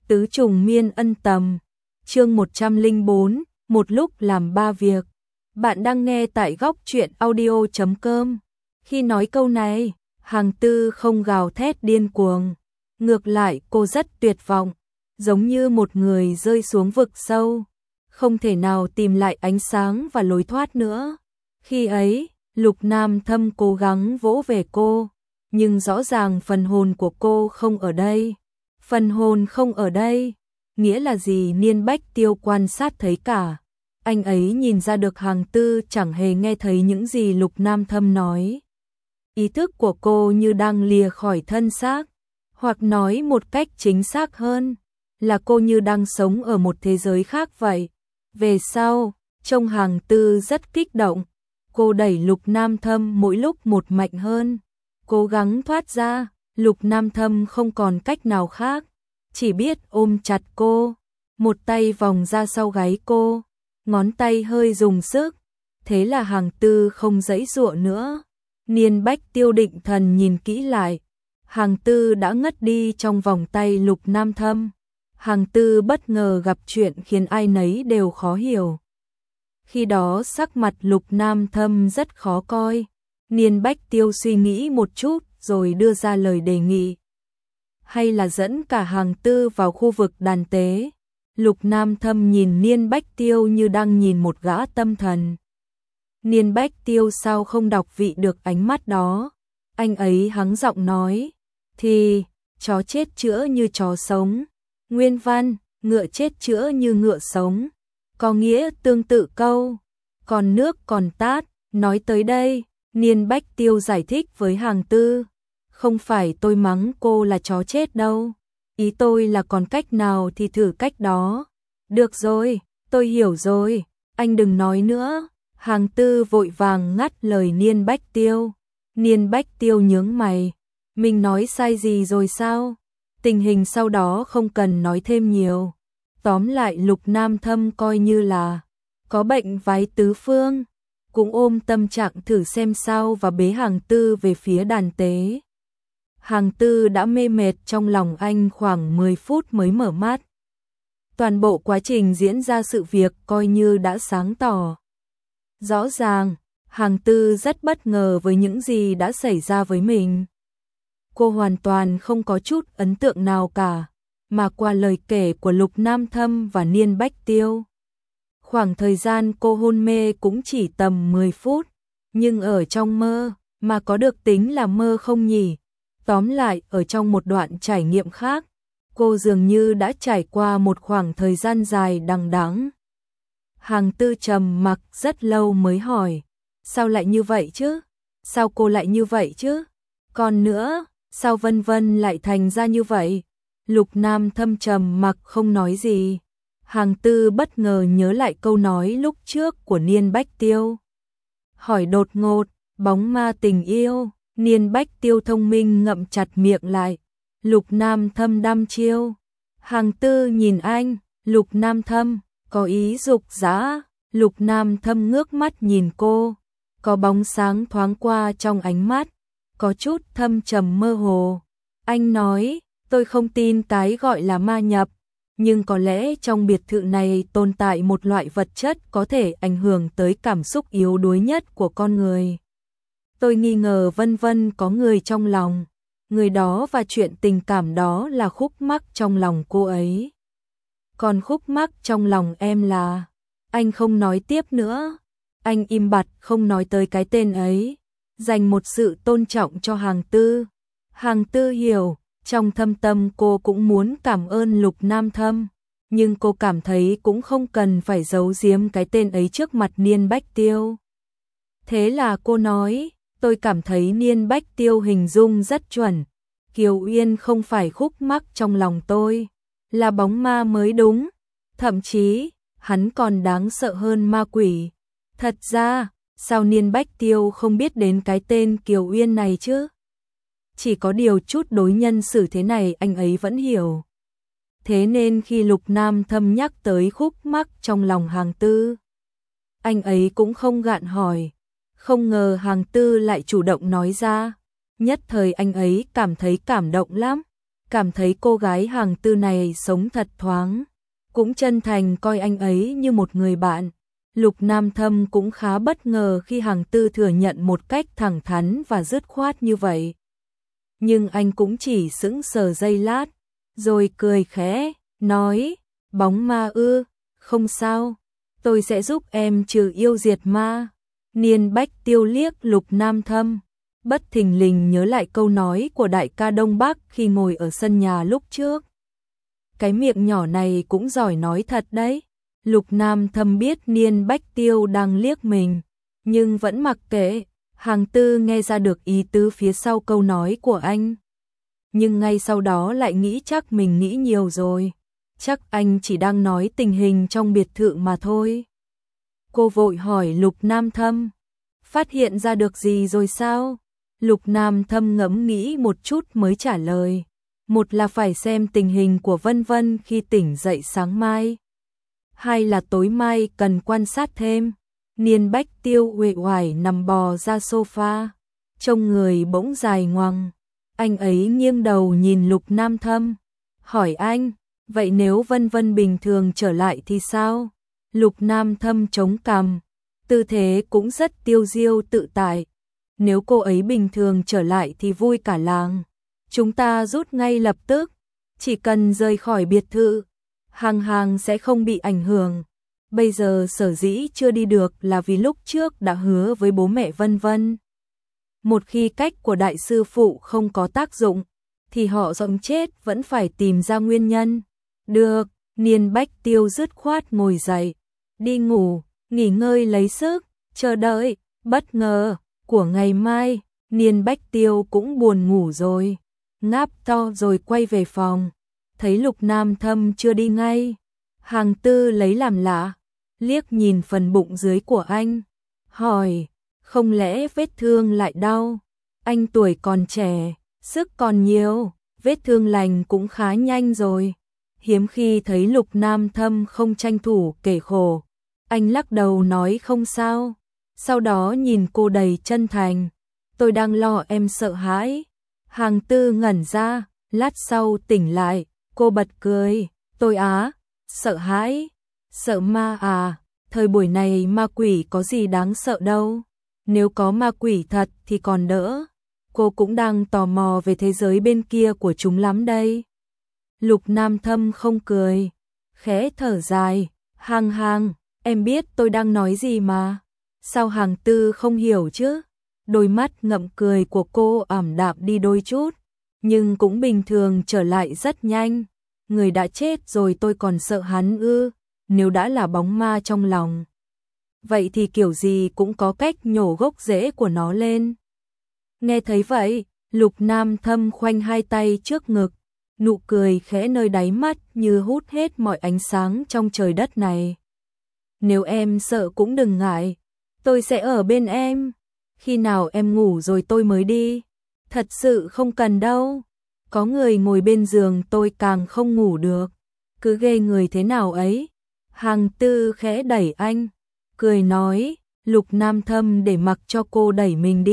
Tứ trùng miên ân tầm. Chương 104, một lúc làm ba việc. Bạn đang nghe tại góc truyện audio.com. Khi nói câu này, Hàng Tư không gào thét điên cuồng. Ngược lại cô rất tuyệt vọng, giống như một người rơi xuống vực sâu, không thể nào tìm lại ánh sáng và lối thoát nữa. Khi ấy, Lục Nam Thâm cố gắng vỗ về cô, nhưng rõ ràng phần hồn của cô không ở đây. Phần hồn không ở đây, nghĩa là gì? Niên Bách Tiêu quan sát thấy cả. Anh ấy nhìn ra được Hàng Tư chẳng hề nghe thấy những gì Lục Nam Thâm nói. Ý thức của cô như đang lìa khỏi thân xác, hoặc nói một cách chính xác hơn, là cô như đang sống ở một thế giới khác vậy. Về sau, trông Hàng Tư rất kích động, cô đẩy Lục Nam Thâm mỗi lúc một mạnh hơn, cố gắng thoát ra. Lục Nam Thâm không còn cách nào khác, chỉ biết ôm chặt cô, một tay vòng ra sau gáy cô, ngón tay hơi dùng sức, thế là Hàng Tư không giãy giụa nữa. Niên Bách Tiêu định thần nhìn kỹ lại, Hàng Tư đã ngất đi trong vòng tay Lục Nam Thâm. Hàng Tư bất ngờ gặp chuyện khiến ai nấy đều khó hiểu. Khi đó sắc mặt Lục Nam Thâm rất khó coi. Niên Bách Tiêu suy nghĩ một chút rồi đưa ra lời đề nghị. Hay là dẫn cả Hàng Tư vào khu vực đàn tế. Lục Nam Thâm nhìn Niên Bách Tiêu như đang nhìn một gã tâm thần. Niên Bách Tiêu sao không đọc vị được ánh mắt đó. Anh ấy hắng giọng nói, thì chó chết chữa như chó sống. Nguyên văn, ngựa chết chữa như ngựa sống. Có nghĩa tương tự câu, còn nước còn tát. Nói tới đây, Niên Bách Tiêu giải thích với Hàng Tư, không phải tôi mắng cô là chó chết đâu. Ý tôi là còn cách nào thì thử cách đó. Được rồi, tôi hiểu rồi, anh đừng nói nữa. Hàng Tư vội vàng ngắt lời Niên Bách Tiêu. Niên Bách Tiêu nhướng mày, mình nói sai gì rồi sao? Tình hình sau đó không cần nói thêm nhiều. Tóm lại Lục Nam Thâm coi như là có bệnh vái tứ phương, cũng ôm tâm trạng thử xem sao và bế Hàng Tư về phía đàn tế. Hàng Tư đã mê mệt trong lòng anh khoảng 10 phút mới mở mắt. Toàn bộ quá trình diễn ra sự việc coi như đã sáng tỏ. Rõ ràng, Hàng Tư rất bất ngờ với những gì đã xảy ra với mình. Cô hoàn toàn không có chút ấn tượng nào cả, mà qua lời kể của Lục Nam Thâm và Niên Bách Tiêu, khoảng thời gian cô hôn mê cũng chỉ tầm 10 phút, nhưng ở trong mơ, mà có được tính là mơ không nhỉ? Tóm lại, ở trong một đoạn trải nghiệm khác, cô dường như đã trải qua một khoảng thời gian dài đằng đẵng. Hàng Tư trầm mặc rất lâu mới hỏi, sao lại như vậy chứ? Sao cô lại như vậy chứ? Còn nữa, sao Vân Vân lại thành ra như vậy? Lục Nam Thâm trầm mặc không nói gì. Hàng Tư bất ngờ nhớ lại câu nói lúc trước của Niên Bách Tiêu. Hỏi đột ngột, bóng ma tình yêu. Niên Bách Tiêu thông minh ngậm chặt miệng lại. Lục Nam Thâm đăm chiêu. Hàng Tư nhìn anh, Lục Nam Thâm, có ý dục dã. Lục Nam Thâm ngước mắt nhìn cô, có bóng sáng thoáng qua trong ánh mắt, có chút thâm trầm mơ hồ. Anh nói, tôi không tin cái gọi là ma nhập, nhưng có lẽ trong biệt thự này tồn tại một loại vật chất có thể ảnh hưởng tới cảm xúc yếu đuối nhất của con người. Tôi nghi ngờ Vân Vân có người trong lòng, người đó và chuyện tình cảm đó là khúc mắc trong lòng cô ấy. Còn khúc mắc trong lòng em là... Anh không nói tiếp nữa, anh im bặt không nói tới cái tên ấy, dành một sự tôn trọng cho Hàng Tư. Hàng Tư hiểu, trong thâm tâm cô cũng muốn cảm ơn Lục Nam Thâm, nhưng cô cảm thấy cũng không cần phải giấu giếm cái tên ấy trước mặt Niên Bách Tiêu. Thế là cô nói, tôi cảm thấy Niên Bách Tiêu hình dung rất chuẩn, Kiều Uyên không phải khúc mắc trong lòng tôi, là bóng ma mới đúng, thậm chí hắn còn đáng sợ hơn ma quỷ. Thật ra, sao Niên Bách Tiêu không biết đến cái tên Kiều Uyên này chứ? Chỉ có điều chút đối nhân xử thế này anh ấy vẫn hiểu. Thế nên khi Lục Nam Thâm nhắc tới khúc mắc trong lòng Hàng Tư, anh ấy cũng không gạn hỏi. Không ngờ Hàng Tư lại chủ động nói ra. Nhất thời anh ấy cảm thấy cảm động lắm. cảm thấy cô gái hàng tư này sống thật thoáng, cũng chân thành coi anh ấy như một người bạn. Lục Nam Thâm cũng khá bất ngờ khi hàng tư thừa nhận một cách thẳng thắn và dứt khoát như vậy. Nhưng anh cũng chỉ sững sờ giây lát, rồi cười khẽ, nói, bóng ma ư, không sao, tôi sẽ giúp em trừ yêu diệt ma. Niên Bách Tiêu liếc Lục Nam Thâm, bất thình lình nhớ lại câu nói của đại ca Đông Bắc khi ngồi ở sân nhà lúc trước. Cái miệng nhỏ này cũng giỏi nói thật đấy. Lục Nam Thâm biết Niên Bách Tiêu đang liếc mình, nhưng vẫn mặc kệ. Hàng tư nghe ra được ý tứ phía sau câu nói của anh. Nhưng ngay sau đó lại nghĩ chắc mình nghĩ nhiều rồi. Chắc anh chỉ đang nói tình hình trong biệt thự mà thôi. Cô vội hỏi Lục Nam Thâm, phát hiện ra được gì rồi sao? Lục Nam Thâm ngẫm nghĩ một chút mới trả lời. Một là phải xem tình hình của Vân Vân khi tỉnh dậy sáng mai. Hai là tối mai cần quan sát thêm. Niên Bách Tiêu uể oải nằm bò ra sofa, trông người bỗng dài ngoằng. Anh ấy nghiêng đầu nhìn Lục Nam Thâm, hỏi anh, vậy nếu Vân Vân bình thường trở lại thì sao? Lục Nam Thâm chống cằm, tư thế cũng rất tiêu diêu tự tại. Nếu cô ấy bình thường trở lại thì vui cả làng. Chúng ta rút ngay lập tức, chỉ cần rời khỏi biệt thự, Hàng sẽ không bị ảnh hưởng. Bây giờ sở dĩ chưa đi được là vì lúc trước đã hứa với bố mẹ Vân Vân. Một khi cách của đại sư phụ không có tác dụng, thì họ giọng chết vẫn phải tìm ra nguyên nhân. Được, Niên Bách Tiêu dứt khoát ngồi dậy, đi ngủ, nghỉ ngơi lấy sức, chờ đợi, bất ngờ, của ngày mai. Niên Bách Tiêu cũng buồn ngủ rồi, ngáp to rồi quay về phòng, thấy Lục Nam Thâm chưa đi ngay. Hàng tư lấy làm lạ, liếc nhìn phần bụng dưới của anh, hỏi, không lẽ vết thương lại đau? Anh tuổi còn trẻ, sức còn nhiều, vết thương lành cũng khá nhanh rồi. Hiếm khi thấy Lục Nam Thâm không tranh thủ kể khổ. Anh lắc đầu nói không sao, sau đó nhìn cô đầy chân thành, tôi đang lo em sợ hãi. Hàng tư ngẩn ra, lát sau tỉnh lại, cô bật cười, tôi á, sợ hãi, sợ ma à, thời buổi này ma quỷ có gì đáng sợ đâu, nếu có ma quỷ thật thì còn đỡ, cô cũng đang tò mò về thế giới bên kia của chúng lắm đây. Lục Nam Thâm không cười, khẽ thở dài, Hàng, em biết tôi đang nói gì mà, sao Hàng tư không hiểu chứ? Đôi mắt ngậm cười của cô ảm đạm đi đôi chút, nhưng cũng bình thường trở lại rất nhanh. Người đã chết rồi tôi còn sợ hắn ư? Nếu đã là bóng ma trong lòng, vậy thì kiểu gì cũng có cách nhổ gốc rễ của nó lên. Nghe thấy vậy, Lục Nam Thâm khoanh hai tay trước ngực, nụ cười khẽ nơi đáy mắt như hút hết mọi ánh sáng trong trời đất này. Nếu em sợ cũng đừng ngại, tôi sẽ ở bên em. Khi nào em ngủ rồi tôi mới đi. Thật sự không cần đâu. Có người ngồi bên giường tôi càng không ngủ được. Cứ ghê người thế nào ấy. Hàng tư khẽ đẩy anh, cười nói, Lục Nam Thâm để mặc cho cô đẩy mình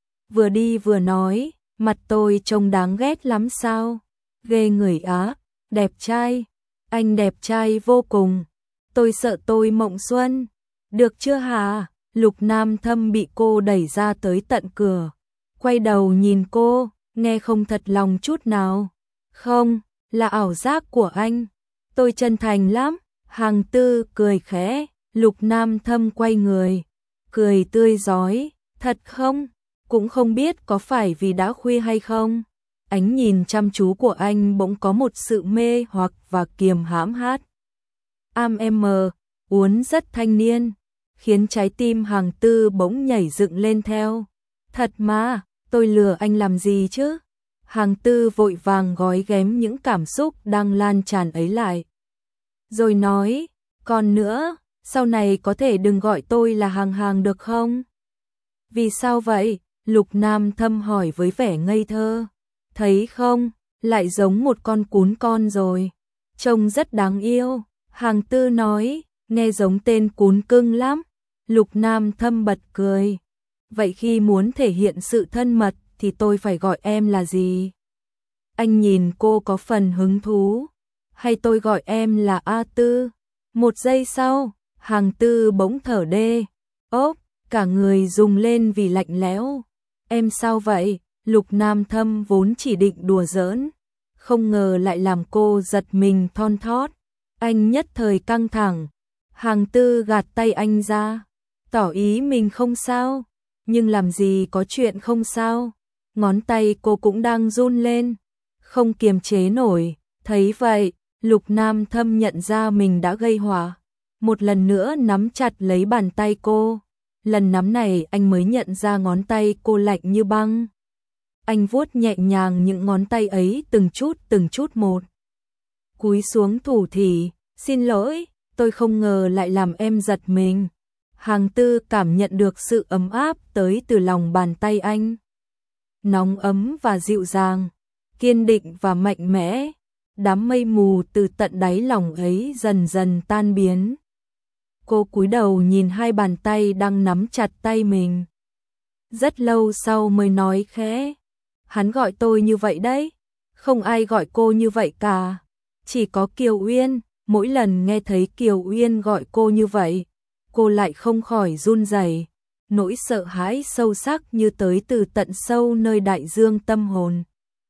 đi vừa nói, mặt tôi trông đáng ghét lắm sao? Ghê người á, đẹp trai, anh đẹp trai vô cùng. Tôi sợ tôi mộng xuân. Được chưa hả? Lục Nam Thâm bị cô đẩy ra tới tận cửa, quay đầu nhìn cô, nghe không thật lòng chút nào. Không, là ảo giác của anh. Tôi chân thành lắm. Hàng tư cười khẽ, Lục Nam Thâm quay người, cười tươi rói, thật không? Cũng không biết có phải vì đã khuya hay không. Ánh nhìn chăm chú của anh bỗng có một sự mê hoặc và kiềm hãm hát. Uốn rất thanh niên, khiến trái tim Hàng tư bỗng nhảy dựng lên theo. Thật mà, tôi lừa anh làm gì chứ? Hàng tư vội vàng gói ghém những cảm xúc đang lan tràn ấy lại. Rồi nói, còn nữa, sau này có thể đừng gọi tôi là Hàng được không? Vì sao vậy? Lục Nam Thâm hỏi với vẻ ngây thơ. Thấy không, lại giống một con cún con rồi. Trông rất đáng yêu. Hàng tư nói, nghe giống tên cún cưng lắm. Lục Nam Thâm bật cười. Vậy khi muốn thể hiện sự thân mật thì tôi phải gọi em là gì? Anh nhìn cô có phần hứng thú. Hay tôi gọi em là A Tư? Một giây sau, Hàng Tư bỗng thở đê. Ốp, cả người rùng lên vì lạnh lẽo. Em sao vậy? Lục Nam Thâm vốn chỉ định đùa giỡn, không ngờ lại làm cô giật mình thon thót. Anh nhất thời căng thẳng. Hàng Tư gạt tay anh ra, tỏ ý mình không sao. Nhưng làm gì có chuyện không sao. Ngón tay cô cũng đang run lên, không kiềm chế nổi. Thấy vậy, Lục Nam Thâm nhận ra mình đã gây họa. Một lần nữa nắm chặt lấy bàn tay cô. Lần nắm này anh mới nhận ra ngón tay cô lạnh như băng. Anh vuốt nhẹ nhàng những ngón tay ấy từng chút một. Cúi xuống thủ thỉ, xin lỗi, tôi không ngờ lại làm em giật mình. Hàng Tư cảm nhận được sự ấm áp tới từ lòng bàn tay anh. Nóng ấm và dịu dàng, kiên định và mạnh mẽ. Đám mây mù từ tận đáy lòng ấy dần dần tan biến. Cô cúi đầu nhìn hai bàn tay đang nắm chặt tay mình. Rất lâu sau mới nói khẽ. Hắn gọi tôi như vậy đấy. Không ai gọi cô như vậy cả. Chỉ có Kiều Uyên. Mỗi lần nghe thấy Kiều Uyên gọi cô như vậy, cô lại không khỏi run rẩy. Nỗi sợ hãi sâu sắc như tới từ tận sâu nơi đại dương tâm hồn.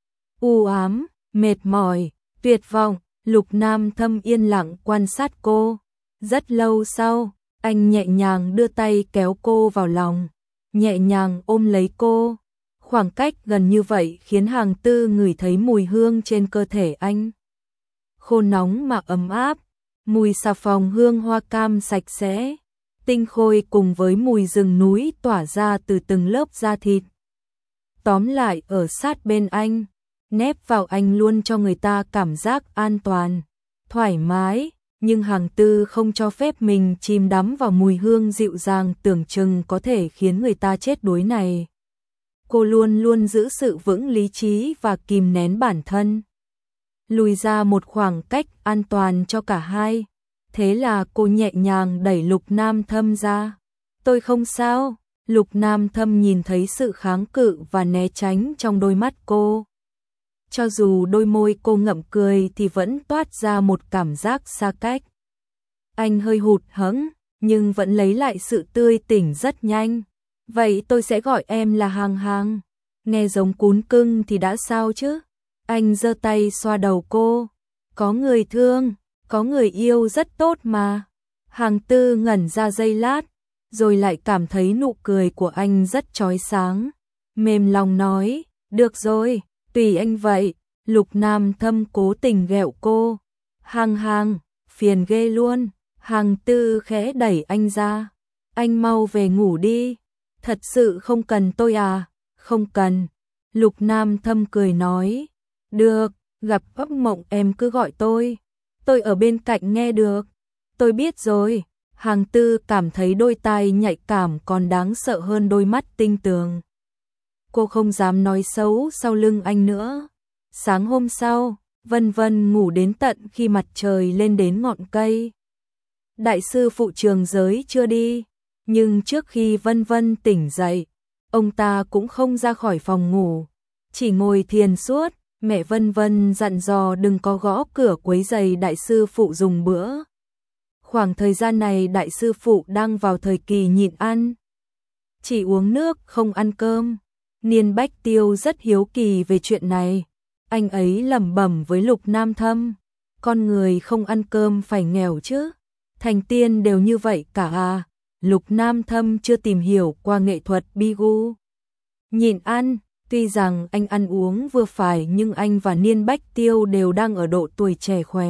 U ám, mệt mỏi, tuyệt vọng. Lục Nam Thâm yên lặng quan sát cô. Rất lâu sau, anh nhẹ nhàng đưa tay kéo cô vào lòng, nhẹ nhàng ôm lấy cô. Khoảng cách gần như vậy khiến Hàng Tư ngửi thấy mùi hương trên cơ thể anh. Khô nóng mà ấm áp, mùi xà phòng hương hoa cam sạch sẽ, tinh khôi cùng với mùi rừng núi tỏa ra từ từng lớp da thịt. Tóm lại ở sát bên anh, nép vào anh luôn cho người ta cảm giác an toàn, thoải mái. Nhưng Hàng Tư không cho phép mình chìm đắm vào mùi hương dịu dàng tưởng chừng có thể khiến người ta chết đuối này. Cô luôn luôn giữ sự vững lý trí và kìm nén bản thân. Lùi ra một khoảng cách an toàn cho cả hai. Thế là cô nhẹ nhàng đẩy Lục Nam Thâm ra. Tôi không sao. Lục Nam Thâm nhìn thấy sự kháng cự và né tránh trong đôi mắt cô. Cho dù đôi môi cô ngậm cười thì vẫn toát ra một cảm giác xa cách. Anh hơi hụt hẫng, nhưng vẫn lấy lại sự tươi tỉnh rất nhanh. Vậy tôi sẽ gọi em là Hàng Hàng. Nghe giống cún cưng thì đã sao chứ? Anh giơ tay xoa đầu cô. Có người thương, có người yêu rất tốt mà. Hàng Tư ngẩn ra giây lát, rồi lại cảm thấy nụ cười của anh rất chói sáng. Mềm lòng nói, được rồi, tùy anh vậy. Lục Nam Thâm cố tình ghẹo cô. Hàng Hàng, phiền ghê luôn. Hàng Tư khẽ đẩy anh ra. Anh mau về ngủ đi. Thật sự không cần tôi à? Không cần. Lục Nam Thâm cười nói. Được, gặp ấp mộng em cứ gọi tôi. Tôi ở bên cạnh nghe được. Tôi biết rồi. Hàng Tư cảm thấy đôi tai nhạy cảm còn đáng sợ hơn đôi mắt tinh tường. Cô không dám nói xấu sau lưng anh nữa. Sáng hôm sau, Vân Vân ngủ đến tận khi mặt trời lên đến ngọn cây. Đại sư phụ Trường Giới chưa đi, nhưng trước khi Vân Vân tỉnh dậy, ông ta cũng không ra khỏi phòng ngủ, chỉ ngồi thiền suốt. Mẹ Vân Vân dặn dò đừng có gõ cửa quấy rầy đại sư phụ dùng bữa. Khoảng thời gian này đại sư phụ đang vào thời kỳ nhịn ăn, chỉ uống nước không ăn cơm. Niên Bách Tiêu rất hiếu kỳ về chuyện này. Anh ấy lẩm bẩm với Lục Nam Thâm, con người không ăn cơm phải nghèo chứ, thành tiên đều như vậy cả à. Lục Nam Thâm chưa tìm hiểu qua nghệ thuật Bigu nhịn ăn. Tuy rằng anh ăn uống vừa phải nhưng anh và Niên Bách Tiêu đều đang ở độ tuổi trẻ khỏe.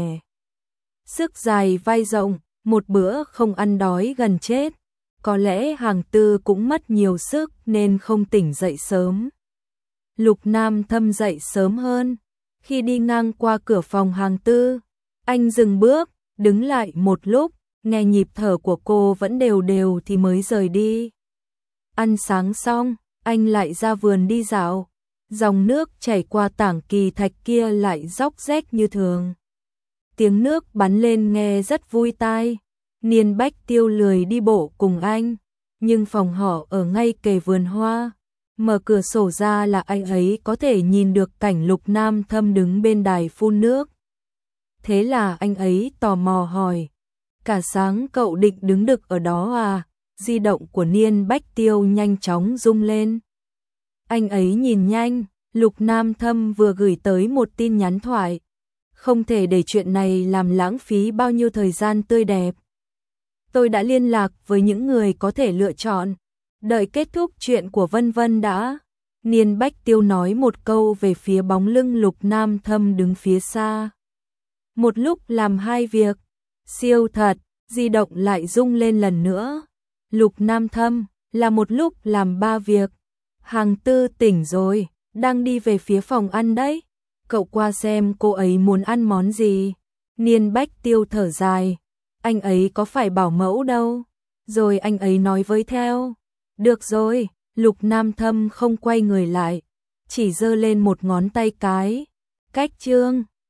Sức dài vai rộng, một bữa không ăn đói gần chết. Có lẽ Hàng Tư cũng mất nhiều sức nên không tỉnh dậy sớm. Lục Nam Thâm dậy sớm hơn. Khi đi ngang qua cửa phòng Hàng Tư, anh dừng bước, đứng lại một lúc, nghe nhịp thở của cô vẫn đều đều thì mới rời đi. Ăn sáng xong, anh lại ra vườn đi dạo. Dòng nước chảy qua tảng kỳ thạch kia lại róc rách như thường. Tiếng nước bắn lên nghe rất vui tai. Niên Bách Tiêu lười đi bộ cùng anh, nhưng phòng họ ở ngay kề vườn hoa. Mở cửa sổ ra là anh ấy có thể nhìn được cảnh Lục Nam Thâm đứng bên đài phun nước. Thế là anh ấy tò mò hỏi, cả sáng cậu định đứng đực ở đó à? Di động của Niên Bách Tiêu nhanh chóng rung lên. Anh ấy nhìn nhanh, Lục Nam Thâm vừa gửi tới một tin nhắn thoại. Không thể để chuyện này làm lãng phí bao nhiêu thời gian tươi đẹp. Tôi đã liên lạc với những người có thể lựa chọn. Đợi kết thúc chuyện của Vân Vân đã. Niên Bách Tiêu nói một câu về phía bóng lưng Lục Nam Thâm đứng phía xa. Một lúc làm hai việc. Siêu thật, di động lại rung lên lần nữa. Lục Nam Thâm, là một lúc làm ba việc. Hàng Tư tỉnh rồi, đang đi về phía phòng ăn đấy. Cậu qua xem cô ấy muốn ăn món gì. Niên Bách Tiêu thở dài. Anh ấy có phải bảo mẫu đâu. Rồi anh ấy nói với theo. Được rồi, Lục Nam Thâm không quay người lại. Chỉ giơ lên một ngón tay cái. Cách chương.